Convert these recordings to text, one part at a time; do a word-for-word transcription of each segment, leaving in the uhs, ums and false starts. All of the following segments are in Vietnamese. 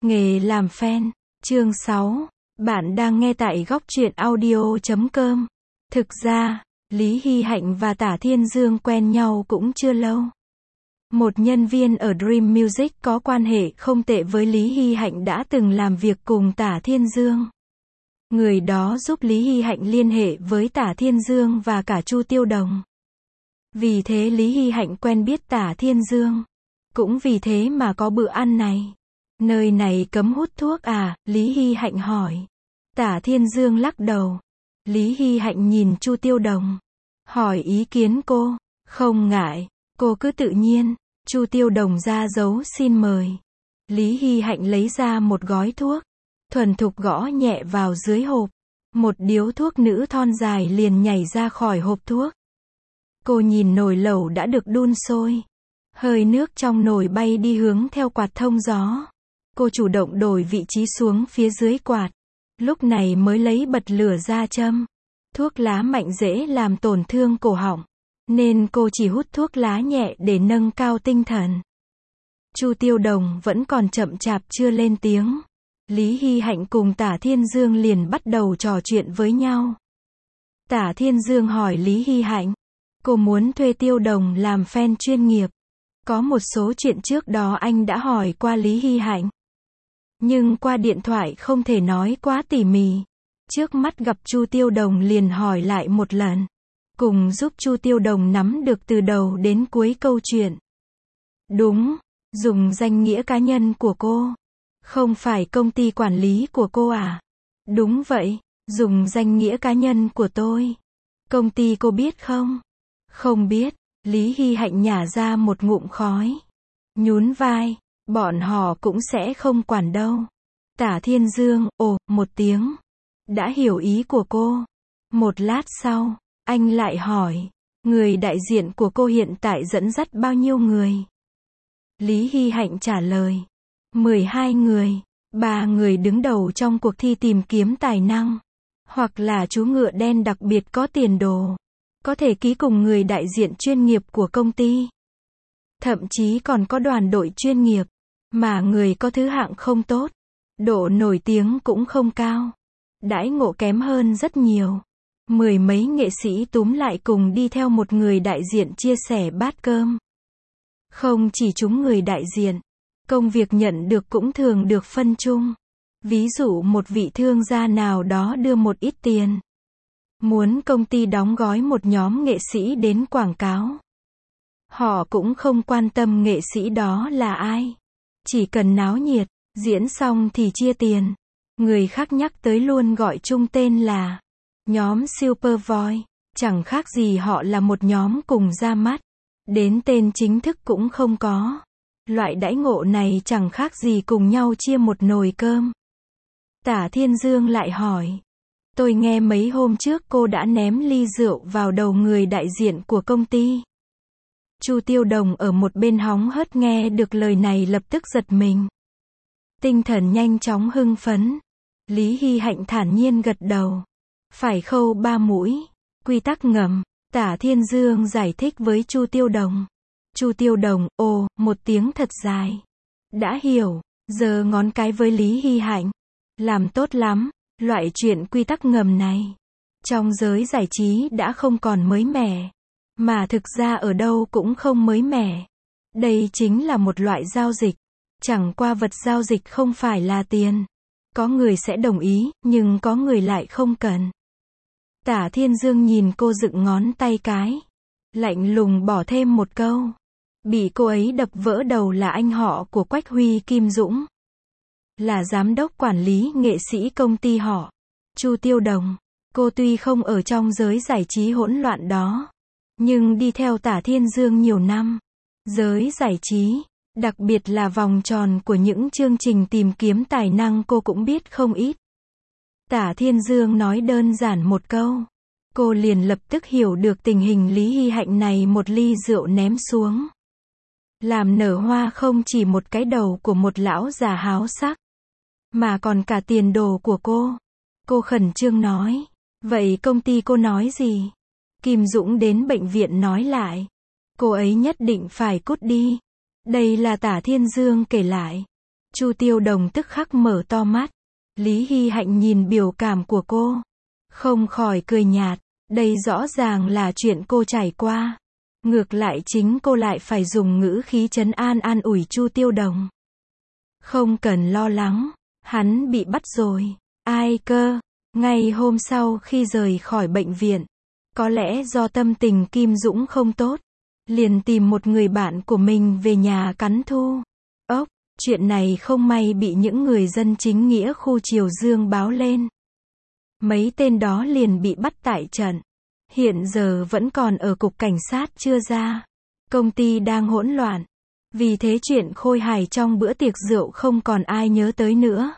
Nghề làm fan. Chương sáu. Bạn đang nghe tại góc truyện audio chấm com. Thực ra, Lý Hy Hạnh và Tả Thiên Dương quen nhau cũng chưa lâu. Một nhân viên ở Dream Music có quan hệ không tệ với Lý Hy Hạnh đã từng làm việc cùng Tả Thiên Dương. Người đó giúp Lý Hy Hạnh liên hệ với Tả Thiên Dương và cả Chu Tiêu Đồng. Vì thế Lý Hy Hạnh quen biết Tả Thiên Dương. Cũng vì thế mà có bữa ăn này. Nơi này cấm hút thuốc à? Lý Hy Hạnh hỏi. Tả Thiên Dương lắc đầu. Lý Hy Hạnh nhìn Chu Tiêu Đồng. Hỏi ý kiến cô. Không ngại. Cô cứ tự nhiên. Chu Tiêu Đồng ra dấu xin mời. Lý Hy Hạnh lấy ra một gói thuốc. Thuần thục gõ nhẹ vào dưới hộp. Một điếu thuốc nữ thon dài liền nhảy ra khỏi hộp thuốc. Cô nhìn nồi lẩu đã được đun sôi. Hơi nước trong nồi bay đi hướng theo quạt thông gió. Cô chủ động đổi vị trí xuống phía dưới quạt. Lúc này mới lấy bật lửa ra châm. Thuốc lá mạnh dễ làm tổn thương cổ họng. Nên cô chỉ hút thuốc lá nhẹ để nâng cao tinh thần. Chu Tiêu Đồng vẫn còn chậm chạp chưa lên tiếng. Lý Hy Hạnh cùng Tả Thiên Dương liền bắt đầu trò chuyện với nhau. Tả Thiên Dương hỏi Lý Hy Hạnh. Cô muốn thuê Tiêu Đồng làm fan chuyên nghiệp. Có một số chuyện trước đó anh đã hỏi qua Lý Hy Hạnh. Nhưng qua điện thoại không thể nói quá tỉ mỉ. Trước mắt gặp Chu Tiêu Đồng liền hỏi lại một lần. Cùng giúp Chu Tiêu Đồng nắm được từ đầu đến cuối câu chuyện. Đúng, dùng danh nghĩa cá nhân của cô. Không phải công ty quản lý của cô à? Đúng vậy, dùng danh nghĩa cá nhân của tôi. Công ty cô biết không? Không biết. Lý Hy Hạnh nhả ra một ngụm khói. Nhún vai. Bọn họ cũng sẽ không quản đâu. Tả Thiên Dương, ồ, một tiếng. Đã hiểu ý của cô. Một lát sau, anh lại hỏi. Người đại diện của cô hiện tại dẫn dắt bao nhiêu người? Lý Hy Hạnh trả lời. mười hai người. Ba người đứng đầu trong cuộc thi tìm kiếm tài năng. Hoặc là chú ngựa đen đặc biệt có tiền đồ. Có thể ký cùng người đại diện chuyên nghiệp của công ty. Thậm chí còn có đoàn đội chuyên nghiệp. Mà người có thứ hạng không tốt. Độ nổi tiếng cũng không cao. Đãi ngộ kém hơn rất nhiều. Mười mấy nghệ sĩ túm lại cùng đi theo một người đại diện chia sẻ bát cơm. Không chỉ chúng người đại diện. Công việc nhận được cũng thường được phân chung. Ví dụ một vị thương gia nào đó đưa một ít tiền. Muốn công ty đóng gói một nhóm nghệ sĩ đến quảng cáo. Họ cũng không quan tâm nghệ sĩ đó là ai. Chỉ cần náo nhiệt, diễn xong thì chia tiền. Người khác nhắc tới luôn gọi chung tên là nhóm Supervoy. Chẳng khác gì họ là một nhóm cùng ra mắt. Đến tên chính thức cũng không có. Loại đãi ngộ này chẳng khác gì cùng nhau chia một nồi cơm. Tả Thiên Dương lại hỏi. Tôi nghe mấy hôm trước cô đã ném ly rượu vào đầu người đại diện của công ty. Chu Tiêu Đồng ở một bên hóng hớt nghe được lời này lập tức giật mình. Tinh thần nhanh chóng hưng phấn. Lý Hy Hạnh thản nhiên gật đầu. Phải khâu ba mũi. Quy tắc ngầm. Tả Thiên Dương giải thích với Chu Tiêu Đồng. Chu Tiêu Đồng, ồ, một tiếng thật dài. Đã hiểu. Giơ ngón cái với Lý Hy Hạnh. Làm tốt lắm. Loại chuyện quy tắc ngầm này. Trong giới giải trí đã không còn mới mẻ. Mà thực ra ở đâu cũng không mới mẻ. Đây chính là một loại giao dịch. Chẳng qua vật giao dịch không phải là tiền. Có người sẽ đồng ý, nhưng có người lại không cần. Tả Thiên Dương nhìn cô dựng ngón tay cái. Lạnh lùng bỏ thêm một câu. Bị cô ấy đập vỡ đầu là anh họ của Quách Huy Kim Dũng. Là giám đốc quản lý nghệ sĩ công ty họ. Chu Tiêu Đồng. Cô tuy không ở trong giới giải trí hỗn loạn đó. Nhưng đi theo Tả Thiên Dương nhiều năm. Giới giải trí, đặc biệt là vòng tròn của những chương trình tìm kiếm tài năng cô cũng biết không ít. Tả Thiên Dương nói đơn giản một câu. Cô liền lập tức hiểu được tình hình Lý Hy Hạnh này một ly rượu ném xuống. Làm nở hoa không chỉ một cái đầu của một lão già háo sắc. Mà còn cả tiền đồ của cô. Cô khẩn trương nói. Vậy công ty cô nói gì? Kim Dũng đến bệnh viện nói lại. Cô ấy nhất định phải cút đi. Đây là Tả Thiên Dương kể lại. Chu Tiêu Đồng tức khắc mở to mắt. Lý Hy Hạnh nhìn biểu cảm của cô, không khỏi cười nhạt, đây rõ ràng là chuyện cô trải qua. Ngược lại chính cô lại phải dùng ngữ khí trấn an an ủi Chu Tiêu Đồng. Không cần lo lắng, hắn bị bắt rồi. Ai cơ? Ngày hôm sau khi rời khỏi bệnh viện, có lẽ do tâm tình Kim Dũng không tốt, liền tìm một người bạn của mình về nhà cắn thu. Ốc, chuyện này không may bị những người dân chính nghĩa khu Triều Dương báo lên. Mấy tên đó liền bị bắt tại trận. Hiện giờ vẫn còn ở cục cảnh sát chưa ra. Công ty đang hỗn loạn. Vì thế chuyện Khôi Hải trong bữa tiệc rượu không còn ai nhớ tới nữa.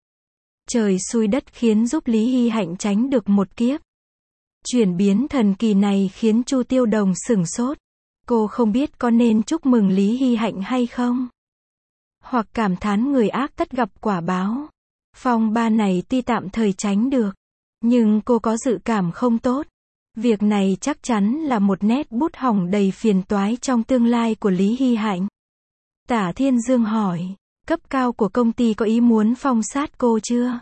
Trời xui đất khiến giúp Lý Hy Hạnh tránh được một kiếp. Chuyển biến thần kỳ này khiến Chu Tiêu Đồng sửng sốt. Cô không biết có nên chúc mừng Lý Hy Hạnh hay không. Hoặc cảm thán người ác tất gặp quả báo. Phong ba này tuy tạm thời tránh được, nhưng cô có dự cảm không tốt. Việc này chắc chắn là một nét bút hỏng đầy phiền toái trong tương lai của Lý Hy Hạnh. Tả Thiên Dương hỏi, cấp cao của công ty có ý muốn phong sát cô chưa?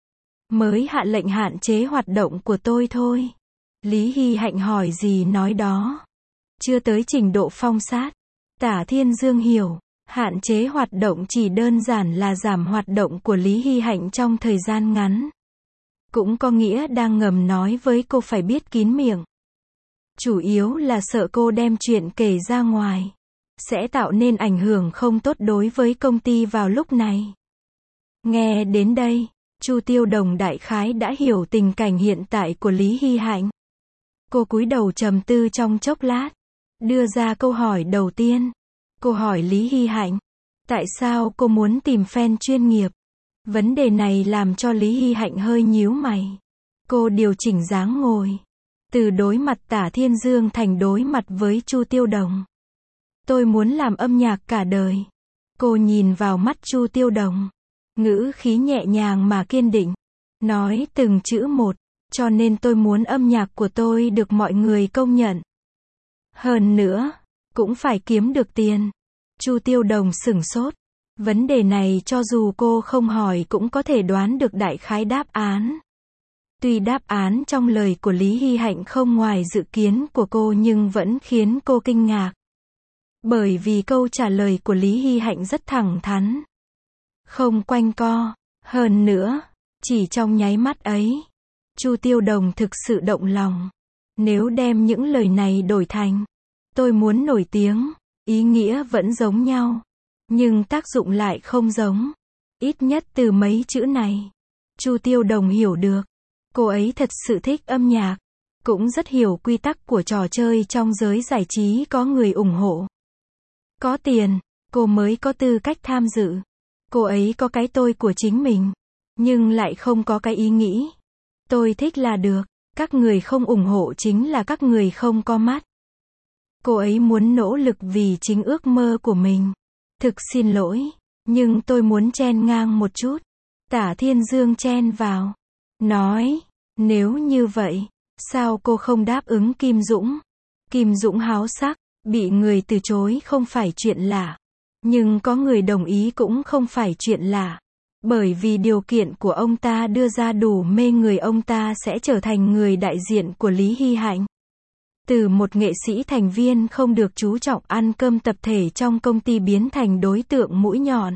Mới hạ lệnh hạn chế hoạt động của tôi thôi. Lý Hy Hạnh hỏi gì nói đó. Chưa tới trình độ phong sát. Tả Thiên Dương hiểu, hạn chế hoạt động chỉ đơn giản là giảm hoạt động của Lý Hy Hạnh trong thời gian ngắn. Cũng có nghĩa đang ngầm nói với cô phải biết kín miệng. Chủ yếu là sợ cô đem chuyện kể ra ngoài, sẽ tạo nên ảnh hưởng không tốt đối với công ty vào lúc này. Nghe đến đây, Chu Tiêu Đồng đại khái đã hiểu tình cảnh hiện tại của Lý Hy Hạnh. Cô cúi đầu trầm tư trong chốc lát, đưa ra câu hỏi đầu tiên. Cô hỏi Lý Hy Hạnh, tại sao cô muốn tìm fan chuyên nghiệp? Vấn đề này làm cho Lý Hy Hạnh hơi nhíu mày. Cô điều chỉnh dáng ngồi, từ đối mặt Tả Thiên Dương thành đối mặt với Chu Tiêu Đồng. Tôi muốn làm âm nhạc cả đời. Cô nhìn vào mắt Chu Tiêu Đồng, ngữ khí nhẹ nhàng mà kiên định, nói từng chữ một, cho nên tôi muốn âm nhạc của tôi được mọi người công nhận. Hơn nữa, cũng phải kiếm được tiền. Chu Tiêu Đồng sửng sốt. Vấn đề này cho dù cô không hỏi cũng có thể đoán được đại khái đáp án. Tuy đáp án trong lời của Lý Hy Hạnh không ngoài dự kiến của cô nhưng vẫn khiến cô kinh ngạc. Bởi vì câu trả lời của Lý Hy Hạnh rất thẳng thắn, không quanh co. Hơn nữa, chỉ trong nháy mắt ấy, Chu Tiêu Đồng thực sự động lòng. Nếu đem những lời này đổi thành tôi muốn nổi tiếng, ý nghĩa vẫn giống nhau, nhưng tác dụng lại không giống. Ít nhất từ mấy chữ này, Chu Tiêu Đồng hiểu được. Cô ấy thật sự thích âm nhạc, cũng rất hiểu quy tắc của trò chơi trong giới giải trí có người ủng hộ. Có tiền, cô mới có tư cách tham dự. Cô ấy có cái tôi của chính mình, nhưng lại không có cái ý nghĩ. Tôi thích là được, các người không ủng hộ chính là các người không có mắt. Cô ấy muốn nỗ lực vì chính ước mơ của mình. Thực xin lỗi, nhưng tôi muốn chen ngang một chút. Tả Thiên Dương chen vào, nói, nếu như vậy, sao cô không đáp ứng Kim Dũng? Kim Dũng háo sắc, bị người từ chối không phải chuyện lạ. Nhưng có người đồng ý cũng không phải chuyện lạ. Bởi vì điều kiện của ông ta đưa ra đủ mê người, ông ta sẽ trở thành người đại diện của Lý Hy Hạnh. Từ một nghệ sĩ thành viên không được chú trọng ăn cơm tập thể trong công ty biến thành đối tượng mũi nhọn.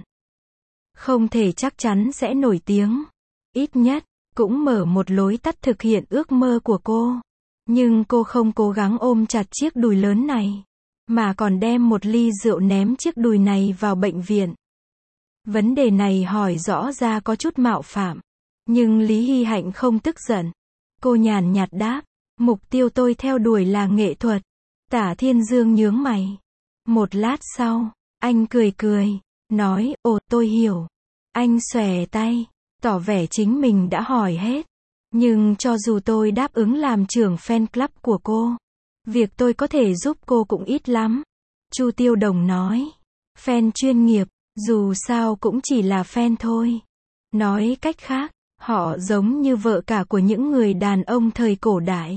Không thể chắc chắn sẽ nổi tiếng. Ít nhất, cũng mở một lối tắt thực hiện ước mơ của cô. Nhưng cô không cố gắng ôm chặt chiếc đùi lớn này, mà còn đem một ly rượu ném chiếc đùi này vào bệnh viện. Vấn đề này hỏi rõ ra có chút mạo phạm. Nhưng Lý Hy Hạnh không tức giận. Cô nhàn nhạt đáp, mục tiêu tôi theo đuổi là nghệ thuật. Tả Thiên Dương nhướng mày. Một lát sau, anh cười cười, nói, ồ, tôi hiểu. Anh xòe tay, tỏ vẻ chính mình đã hỏi hết. Nhưng cho dù tôi đáp ứng làm trưởng fan club của cô, việc tôi có thể giúp cô cũng ít lắm. Chu Tiêu Đồng nói, fan chuyên nghiệp, dù sao cũng chỉ là fan thôi. Nói cách khác, họ giống như vợ cả của những người đàn ông thời cổ đại.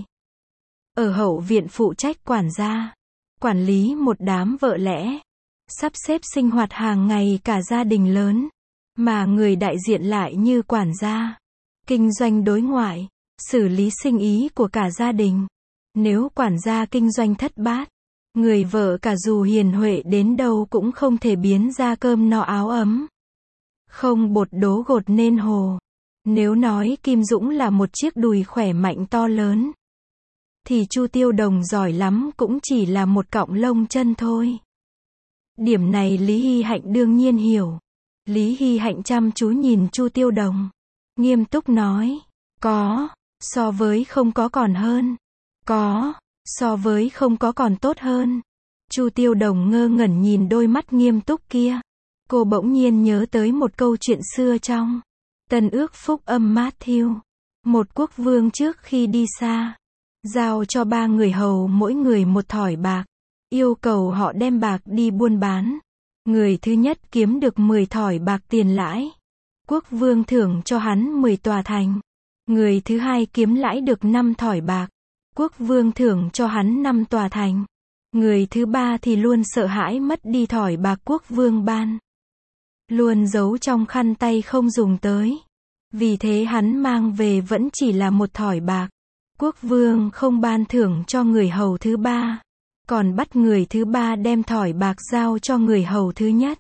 Ở hậu viện phụ trách quản gia, quản lý một đám vợ lẽ, sắp xếp sinh hoạt hàng ngày cả gia đình lớn. mà người đại diện lại như quản gia. Kinh doanh đối ngoại, xử lý sinh ý của cả gia đình. Nếu quản gia kinh doanh thất bát, người vợ cả dù hiền huệ đến đâu cũng không thể biến ra cơm no áo ấm. Không bột đố gột nên hồ. Nếu nói Kim Dũng là một chiếc đùi khỏe mạnh to lớn, thì Chu Tiêu Đồng giỏi lắm cũng chỉ là một cọng lông chân thôi. Điểm này Lý Hy Hạnh đương nhiên hiểu. Lý Hy Hạnh chăm chú nhìn Chu Tiêu Đồng, nghiêm túc nói, có, so với không có còn hơn. Có, so với không có còn tốt hơn. Chu Tiêu Đồng ngơ ngẩn nhìn đôi mắt nghiêm túc kia. Cô bỗng nhiên nhớ tới một câu chuyện xưa trong Tân Ước Phúc Âm Matthew. Một quốc vương trước khi đi xa, giao cho ba người hầu mỗi người một thỏi bạc, yêu cầu họ đem bạc đi buôn bán. Người thứ nhất kiếm được mười thỏi bạc tiền lãi, quốc vương thưởng cho hắn mười tòa thành. Người thứ hai kiếm lãi được năm thỏi bạc, quốc vương thưởng cho hắn năm tòa thành. Người thứ ba thì luôn sợ hãi mất đi thỏi bạc quốc vương ban, luôn giấu trong khăn tay không dùng tới. Vì thế hắn mang về vẫn chỉ là một thỏi bạc. Quốc vương không ban thưởng cho người hầu thứ ba, còn bắt người thứ ba đem thỏi bạc giao cho người hầu thứ nhất.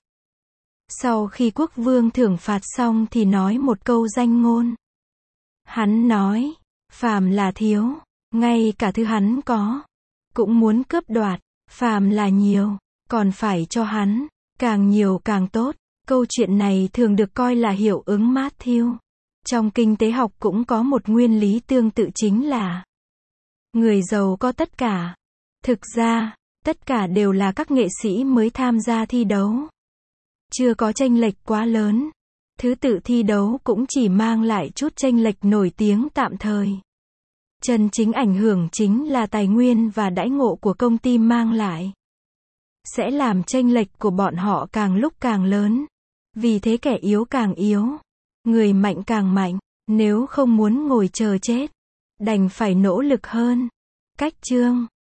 Sau khi quốc vương thưởng phạt xong thì nói một câu danh ngôn. Hắn nói, phàm là thiếu, ngay cả thứ hắn có, cũng muốn cướp đoạt. Phàm là nhiều, còn phải cho hắn, càng nhiều càng tốt. Câu chuyện này thường được coi là hiệu ứng Matthew. Trong kinh tế học cũng có một nguyên lý tương tự, chính là người giàu có tất cả. Thực ra, tất cả đều là các nghệ sĩ mới tham gia thi đấu. Chưa có chênh lệch quá lớn. Thứ tự thi đấu cũng chỉ mang lại chút chênh lệch nổi tiếng tạm thời. Chân chính ảnh hưởng chính là tài nguyên và đãi ngộ của công ty mang lại. Sẽ làm chênh lệch của bọn họ càng lúc càng lớn. Vì thế kẻ yếu càng yếu, người mạnh càng mạnh. Nếu không muốn ngồi chờ chết, đành phải nỗ lực hơn. Cách chương